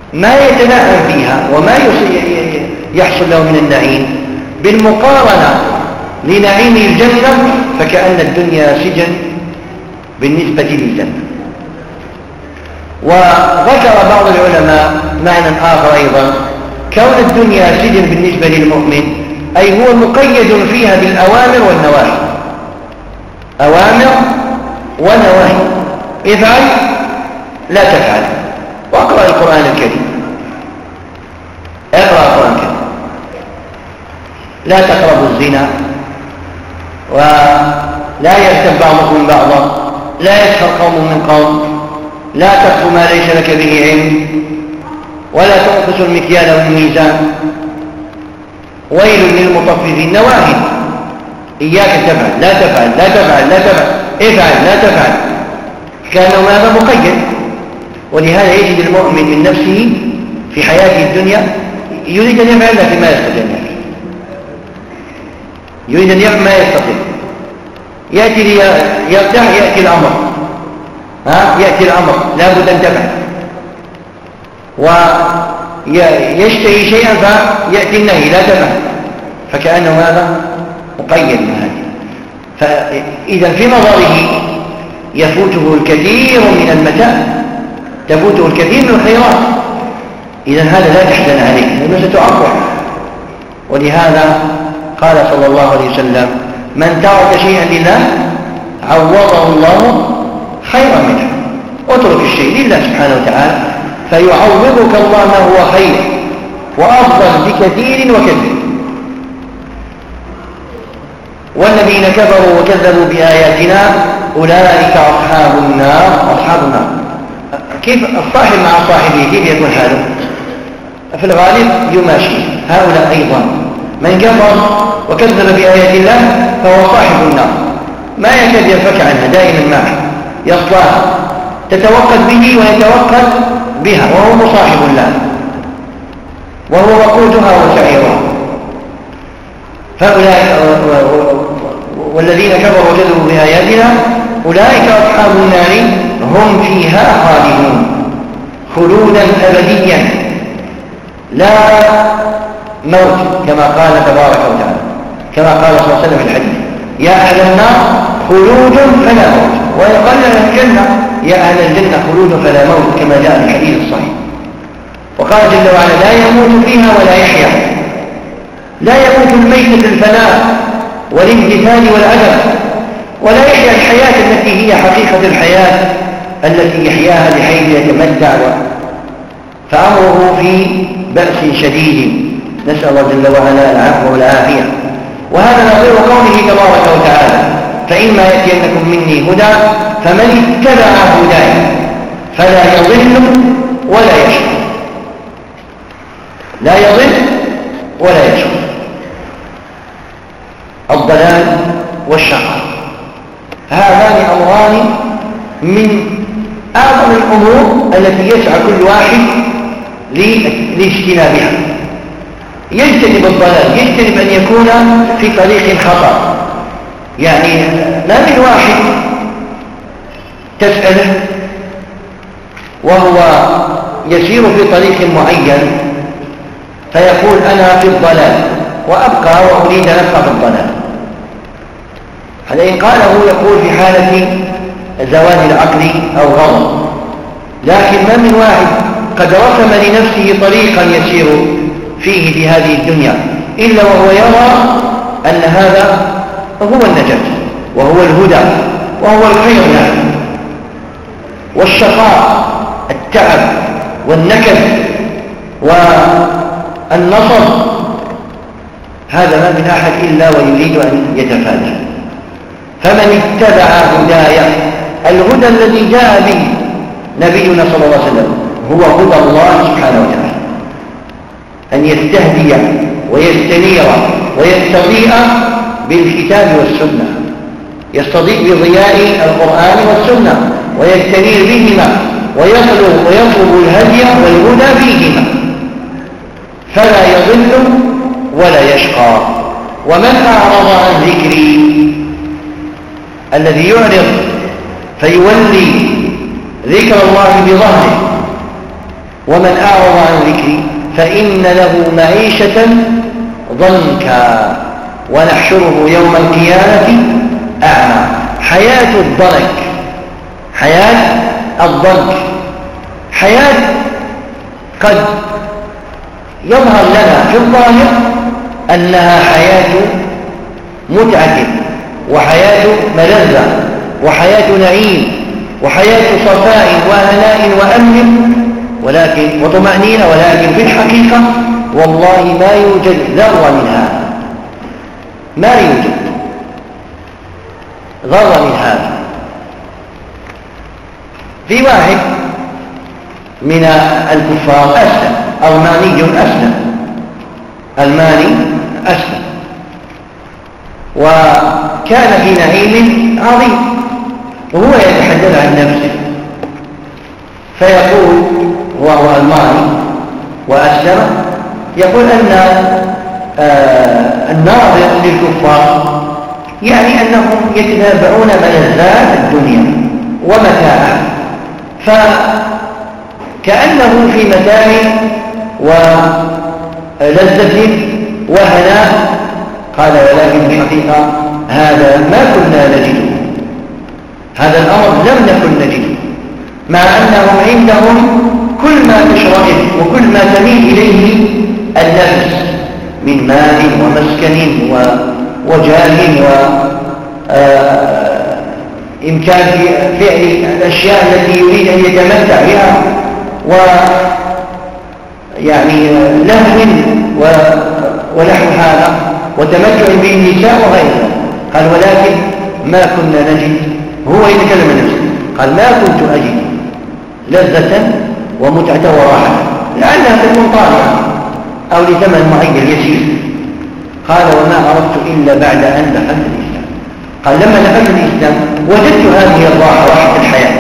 ما يتنعم فيها وما يحصل له من النعيم بالمقارنة لنعيم الجنة، فكأن الدنيا سجن بالنسبة للجنة. وذكر بعض العلماء معنى آخر أيضا، كون الدنيا سجن بالنسبة للمؤمن أي هو مقيد فيها بالأوامر والنواهي، أوامر ونواهي، افعل لا تفعل، واقرأ القرآن الكريم، اقرأ القرآن الكريم، لا تقربوا الزنا، ولا يغتب بعضكم بعضا، لا يسخر قوم من قوم، لا تقف ما ليس لك به علم، ولا تنقص المكيال والميزان، ويل للمطففين، نواهي، إياك تفعل، لا تفعل، لا تفعل، لا تفعل، افعل، لا تفعل، كأنه هذا مقيد. ولهذا يجد المؤمن من نفسه في حياته الدنيا يريد أن يفعل لكن ما يستطيع، يريد أن يفعل ما يستطيع، يأتي ليرتاح يأتي الأمر، ها يأتي الأمر لا بد أن تفعل، ويشتهي شيئا فيأتي النهي لا تفعل، فكأنه هذا مقيد من هذه. فإذا في نظره يفوته الكثير من المتاع، تفوته الكثير من الخيرات، إذا هذا لا تحزن عليه لأنه ستعقل. ولهذا قال صلى الله عليه وسلم: من ترك شيئا لله عوضه الله خيرا منه. اترك الشيء لله سبحانه وتعالى فيعوضك الله ما هو خير وأفضل بكثير وكثير. والذين كفروا وكذبوا بآياتنا أولئك أصحاب النار. أصحاب النار كيف الصاحب مع صاحبه كيف يكون حاله؟ في الغالب يماشي. هؤلاء أيضا من كفر وكذب بآيات الله فهو صاحب النار، ما يكاد ينفك عنها، دائما معه يصلاها، تتوقد به ويتوقد بها، وهو مصاحب الله وهو وقودها وسعيرها. فأولئك والذين كفروا وكذبوا بآياتنا أولئك أصحاب النار هم فيها خالدون خلودا أبديا لا موت، كما قال تبارك وتعالى، كما قال صلى الله عليه وسلم في الحديث: يا أهل النار خلود فلا موت، ويقال أهل الجنة يا أهل الجنة خلود فلا موت، كما جاء في الحديث الصحيح. وقال جل وعلا: لا يموت فيها ولا يحيا، لا يموت الميت الفناء والامتثال والعدم، ولا يحيا الحياة التي هي حقيقة الحياة التي يحياها بحيث يتمتع، فأمره في بأس شديد، نسأل الله جل وعلا العفو والعافية. وهذا نظير قوله تبارك وتعالى: فإما يأتينكم مني هدى فمن اتبع هداي فلا يضل ولا يشقى، لا يضل ولا يشقى. الضلال والشقاء هذان أمران من أعظم الأمور التي يسعى كل واحد لاجتنابها. يجتنب الضلال، يجتنب أن يكون في طريق خطأ. يعني ما من واحد تسأله وهو يسير في طريق معين فيقول: أنا في الضلال وأبقى وأريد أن أبقى في الضلال. هذا إن قاله يقول في حالة زوال العقل أو غضب. لكن ما من واحد قد رسم لنفسه طريقا يسير فيه في هذه الدنيا إلا وهو يرى أن هذا هو النجاة وهو الهدى وهو الخير له. والشقاء التعب والنكد والنصب هذا ما من أحد إلا ويريد أن يتفادى. فمن اتبع هدايا، الهدى الذي جاء به نبينا صلى الله عليه وسلم هو هدى الله سبحانه وتعالى، أن يستهدي ويستنير ويستضيء بالكتاب والسنة، يستضيء بضياء القرآن والسنة ويستنير بهما ويطلب ويطلب الهدي والهدى فيهما، فلا يضل ولا يشقى. ومن أعرض عن ذكري، الذي يعرض فيولي ذكر الله بظهره ومن أعرض عن ذكري فإن له معيشة ضنكا ونحشره يوم القيامة أعمى. حياة الضنك، حياة الضنك حياة قد يظهر لنا في الظاهر أنها حياة متعة وحياة ملذة وحياة نعيم وحياة صفاء وهناء وأمن ولكن وطمأنينة، ولكن في الحقيقة والله ما يوجد ذرة من هذا، ما يوجد ذرة من هذا. في واحد من الكفار أسلم، ألماني أسلم، ألماني أسلم وكان في نعيم عظيم وهو يتحدث عن نفسه فيقول، وهو ألماني وأسلم، يقول أن الناظر للكفار يعني أنهم يتتابعون ملذات الدنيا ومتاعها، فكأنه في متاع ولذة وهناء. قال ولكن الحقيقة هذا ما كنا نجده، هذا الأمر لم نكن نجده، مع أنهم عندهم كل ما تشرئه وكل ما تميل إليه النفس من مال ومسكن وجاه وإمكان فعل الأشياء التي يريد أن يتمتع بها ويعني لهو ونحو هذا وتمتع بالنساء وغيرها. قال ولكن ما كنا نجد، هو يتكلم عن نفسه، قال ما كنت أجد لذة ومتعة وراحة، لعلها تكون طالعة أو لثمن معين يسير. قال وما عرفت إلا بعد أن دخلت الإسلام. قال لما دخلت الإسلام وجدت هذه الراحة، راحة الحياة.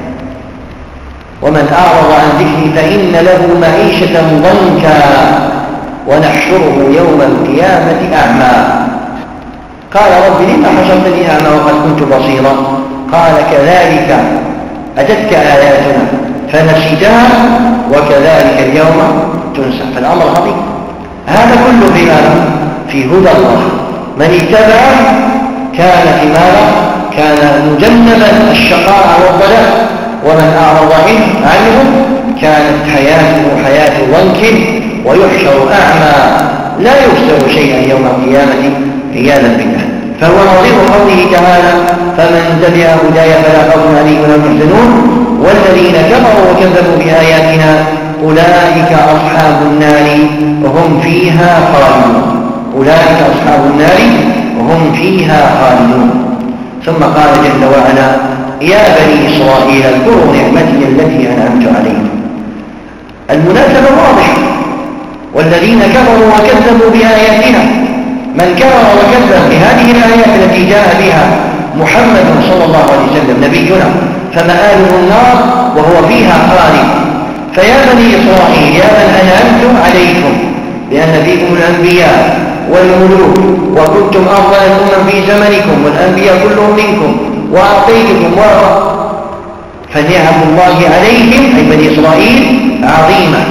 ومن أعرض عن ذكري فإن له معيشة ضنكا ونحشره يوم القيامة أعمى. قال رب لما حشرتني أعمى وقد كنت بصيرا؟ قال كذلك أتتك آياتنا فنسيتها وكذلك اليوم تنسى. فالأمر خطير. هذا كله في ماذا؟ في هدى الله. من اتبع كان في ماذا؟ كان مجنبا الشقاء والضلال، ومن أعرض عنه كانت حياته حياة ضنك ويحشر أعمى لا يبصر شيئا يوم القيامة عياذا بالله. فهو نظير قوله تعالى فمن تبع هداي فلا خوف عليهم ولا هم يحزنون والذين كفروا وكذبوا بآياتنا أولئك أصحاب النار وهم فيها خالدون. أولئك أصحاب النار وهم فيها خالدون. ثم قال جل وعلا يا بني إسرائيل اذكروا نعمتي التي أنعمت عليكم. المناسبة واضحة. والذين كفروا وكذبوا بآياتنا، من كفر وكذب بهذه الآيات التي جاء بها محمد صلى الله عليه وسلم نبينا فمآله النار وهو فيها خالد. فيا بني إسرائيل يا من أنعمت عليكم بأن فيكم الأنبياء والملوك وكنتم أفضل الأمم في زمنكم والأنبياء كلهم منكم وأعطيتكم ورثة، فنعم الله عليهم أي بني إسرائيل عظيمة،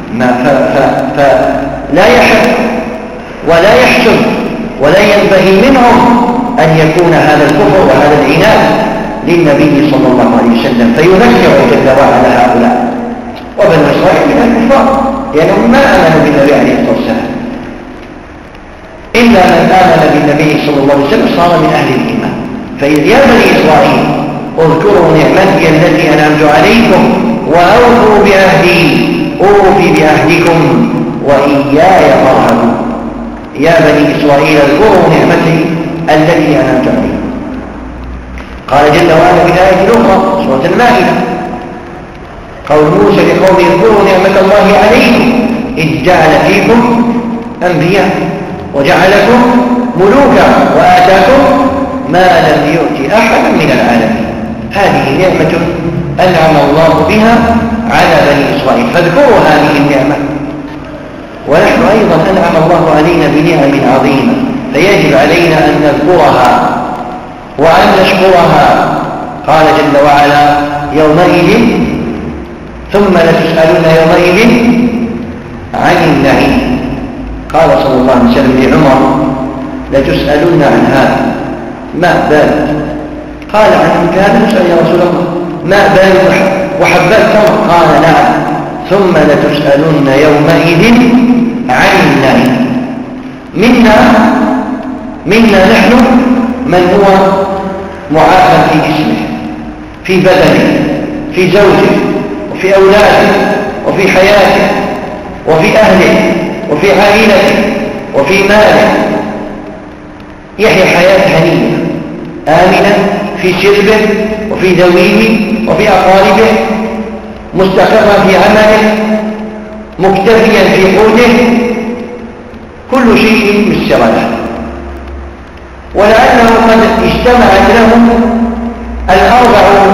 فلا يحب ولا يحسن ولا ينبغي منهم أن يكون هذا الكفر وهذا العناد للنبي صلى الله عليه وسلم، فيذكر جل وعلا هؤلاء. وبنو إسرائيل من الكفار لأنهم ما آمنوا بالنبي عليه الصلاة والسلام، إلا من آمن بالنبي صلى الله عليه وسلم صار من أهل الإيمان. فإذ يا بني إسرائيل اذكروا نعمتي التي أنعمت عليكم وأوفوا بعهدي أوفي بعهدكم وإياي فارهبون. يا بني إسرائيل اذكروا نعمتي التي أنعمت عليكم. قال جل وعلا في الآية الأخرى سورة المائدة قول موسى لقومه اذكروا نعمة الله عليكم إذ جعل فيكم أنبياء وجعلكم ملوكا وآتاكم ما لم يؤت أحدا من العالمين. هذه نعمة أنعم الله بها على بني إسرائيل، فاذكروا هذه النعمة. ونحن أيضا أنعم الله علينا بنعم عظيمة، فيجب علينا أن نذكرها وأن نشكرها. قال جل وعلا يومئذ ثم لتسألن يومئذ عن النعيم. قال صلى الله عليه وسلم لعمر لتسألن عن هذا ما بال. قال عن كان نسأل يا رسول الله ما بال وحبات تمر؟ قال نعم ثم لتسألن يومئذ عن النعيم. منا منا نحن من هو معافى في جسمه، في بدنه، في زوجه، وفي أولاده، وفي حياته، وفي أهله، وفي عائلته، وفي ماله، يحيا حياة هنيئة آمنة في سربه وفي ذويه وفي أقاربه، مستقرا في عمله، مكتفيا في قوته، كل شيء ميسر له. ولأنه قد اجتمعت له الأربع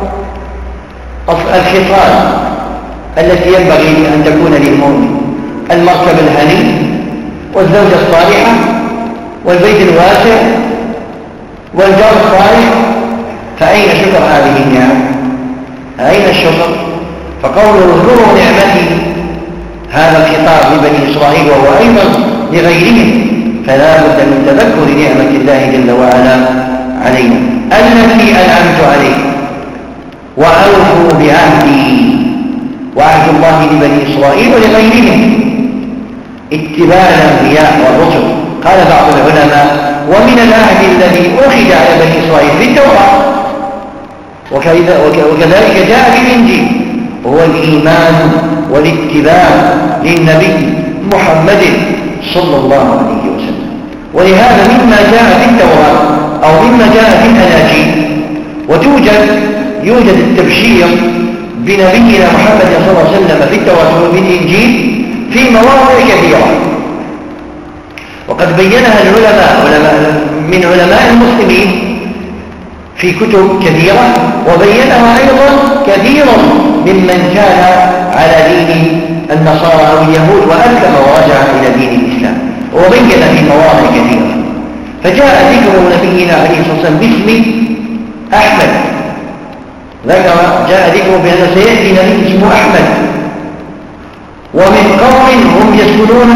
الخصال التي ينبغي أن تكون للمؤمن: المركب الهني، والزوجة الصالحة، والبيت الواسع، والجار الصالح. فأين شكر هذه النعم؟ أين الشكر؟ فقوله اذكروا نعمتي هذا الخطاب لبني إسرائيل وهو أيضا لغيرهم، فلا بد من تذكر نعمة الله جل وعلا علينا التي أنعمت عليه. وأوفوا بعهدي، وعهد الله لبني إسرائيل ولغيرهم اتباع الأنبياء والرسل. قال بعض العلماء ومن العهد الذي أخذ على بني إسرائيل في التوراة وكذلك جاء في الإنجيل هو الإيمان والاتباع للنبي محمد صلى الله عليه وسلم. ولهذا مما جاء في التوراة أو مما جاء في الأناجيل وتوجد يوجد التبشير بنبينا محمد صلى الله عليه وسلم في التوراة وفي الإنجيل في مواضع كثيرة، وقد بينها العلماء علماء من علماء المسلمين في كتب كثيرة، وبينها أيضا كثير ممن كان على دين النصارى أو اليهود وأسلم ورجع إلى دين الإسلام، وبين في مواضع كثيرة. فجاء ذكر نبينا عليه الصلاة والسلام باسم أحمد، ذكر جاء ذكر بأن سيأتي نبي اسمه أحمد، ومن قوم هم يسكنون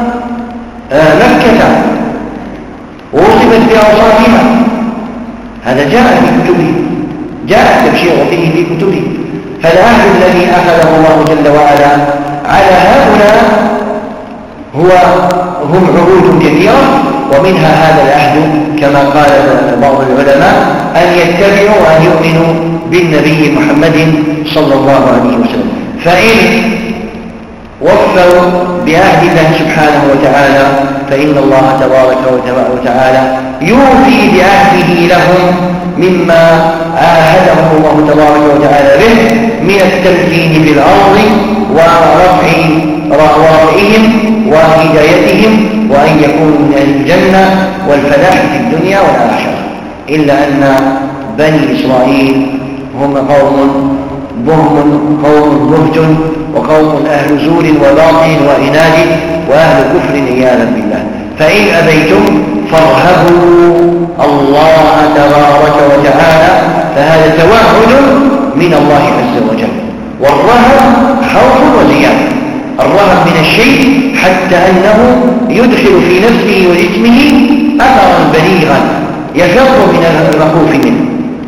مكة ووصفت بأوصافها، هذا جاء في كتبه، جاء التبشير فيه في كتبه. فالعهد الذي أخذه الله جل وعلا على هؤلاء هو هم عهود كثيرة، ومنها هذا العهد كما قال بعض العلماء أن يتبعوا وأن يؤمنوا بالنبي محمد صلى الله عليه وسلم. فإن وفوا بعهد الله سبحانه وتعالى فإن الله تبارك وتعالى يوفي بعهده لهم مما عاهدهم الله تبارك وتعالى به من التمكين في الأرض ورفع رأوائهم وهدايتهم وأن يكونوا من الجنة والفلاح في الدنيا والآخرة. إلا أن بني إسرائيل هم قوم بهم قوم بهت وقوم أهل زور وباطل وعناد وأهل كفر عياذا بالله. فإن أبيتم فارهبوا الله تبارك وتعالى، فهذا توعد من الله عز وجل. والرهب خوف وزيادة، الرهب من الشيء حتى أنه يدخل في نفسه وجسمه أثرا بليغا يفر من المخوف منه.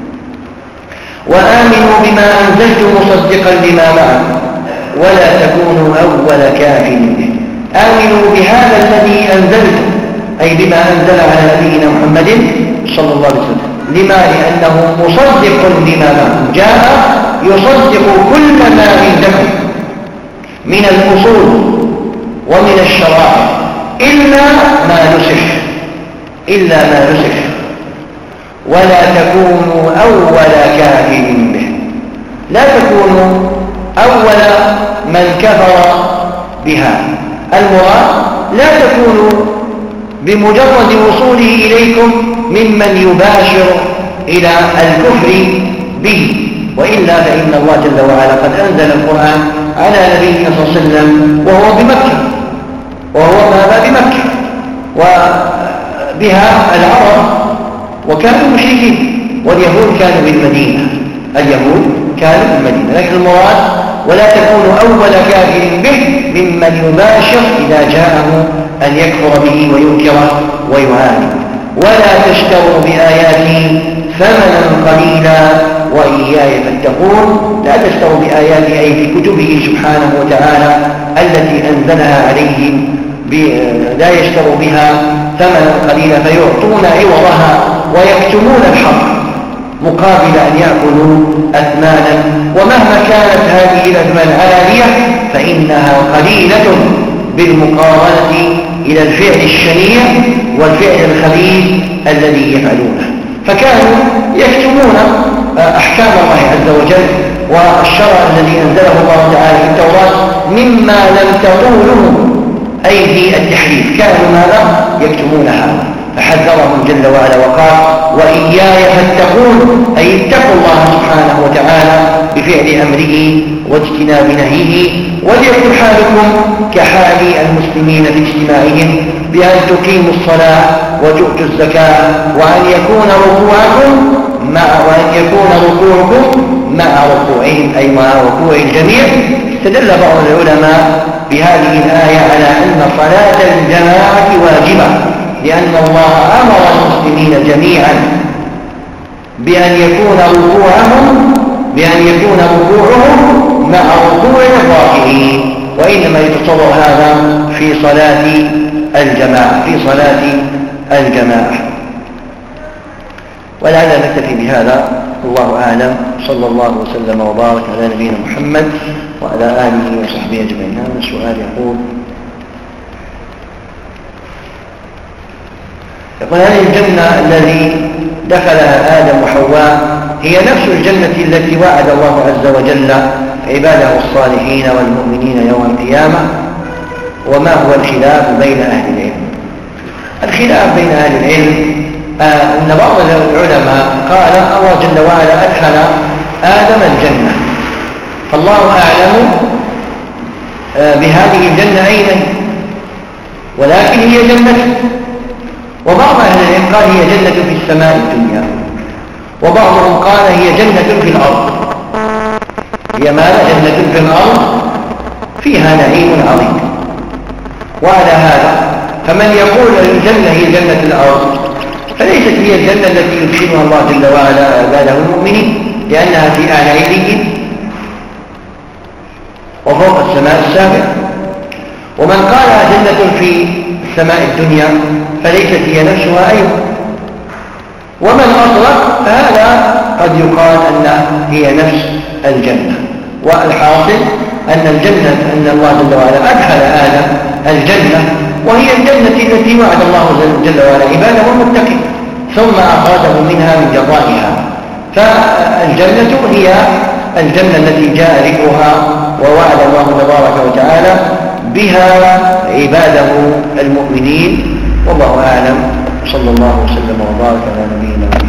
وآمنوا بما أنزلت مصدقا لما معكم ولا تكونوا أول كافر به. آمنوا بهذا الذي أنزلته، أي بما أنزل على نبينا محمد صلى الله عليه وسلم. لما؟ لأنه مصدق لما معكم، جاء يصدق كل ما عندكم من الأصول ومن الشرائع إلا ما نسخ إلا ما نسخ ولا تكونوا أول كافر به. لا تكونوا أول من كفر بها، المراد لا تكونوا بمجرد وصوله إليكم ممن يباشر إلى الكفر به، وإلا فإن الله جل وعلا قد أنزل القرآن على نبينا صلى الله عليه وسلم وهو بمكة وهو ماذا بمكة وبها العرب وكانوا مشركين، واليهود كانوا بالمدينة اليهود كانوا بالمدينة لكن المراد ولا تكونوا أول كافر به ممن يباشر إذا جاءه أن يكفر به وينكره ويهاني. ولا تشتروا بآياتي ثمنا قليلا وإياي فاتقون. لا تشتروا بآياتي أي في كتبه سبحانه وتعالى التي أنزلها عليهم، لا يشتروا بها ثمنا قليلا فيعطون عوضها ويكتمون الحق مقابل أن يأكلوا أثمانا. ومهما كانت هذه الأثمان عالية فإنها قليلة بالمقارنة إلى الفعل الشنيع والفعل الخبيث الذي يفعلونه. فكانوا يكتمون أحكام الله عز وجل والشرع الذي أنزله الله تعالى في التوراة مما لم تقوله أيدي التحريف، كانوا ماذا يكتمون هذا، فحذرهم جل وعلا وقال وإياي فاتقون، أي اتقوا الله سبحانه وتعالى بفعل أمره واجتناب نهيه. وليكن حالكم كحال المسلمين في اجتماعهم بأن تقيموا الصلاة وتؤتوا الزكاة وأن يكون ركوعكم مع وأن يكون ركوعكم مع ركوعهم أي مع ركوع الجميع. استدل بعض العلماء بهذه الآية على أن صلاة الجماعة واجبة، لأن الله أمر المسلمين جميعا بأن يكون ركوعهم بأن يكون ركوعهم مع ركوع الراكعين، وإنما يتصور هذا في صلاة الجماعة في صلاة الجماعة. ولعلنا نكتفي بهذا، الله أعلم. صلى الله وسلم وبارك على نبينا محمد وعلى آله وصحبه أجمعين. هذا السؤال يقول يقول هل الجنة الذي دخلها آدم وحواء هي نفس الجنة التي وعد الله عز وجل عباده الصالحين والمؤمنين يوم القيامة؟ وما هو الخلاف بين أهل العلم؟ الخلاف بين أهل العلم آه أن بعض العلماء قال الله جل وعلا أدخل آدم الجنة، فالله أعلم آه بهذه الجنة أين، ولكن هي جنة. وبعض أهل العلم قال هي جنة في السماء الدنيا، وبعضهم قال هي جنة في الأرض. هي ماذا؟ جنة في الأرض فيها نعيم عظيم. وعلى هذا فمن يقول الجنة هي جنة الأرض فليست هي الجنة التي يدخلها الله جل وعلا عباده المؤمنين، لأنها في أعلى عليين وفوق السماء السابع. ومن قالها جنة في السماء الدنيا فليست هي نفسها أيضا. ومن أطلق فهذا قد يقال أن هي نفس الجنة. والحاصل أن الجنة أن الله جل وعلا أدخل آدم الجنة، وهي الجنة التي وعد الله جل وعلا عباده المتقين ثم أخرجه منها من جرائها. فالجنة هي الجنة التي جاء ذكرها ووعد الله تبارك وتعالى بها عباده المؤمنين. والله أعلم. صلى الله وسلم وبارك على نبينا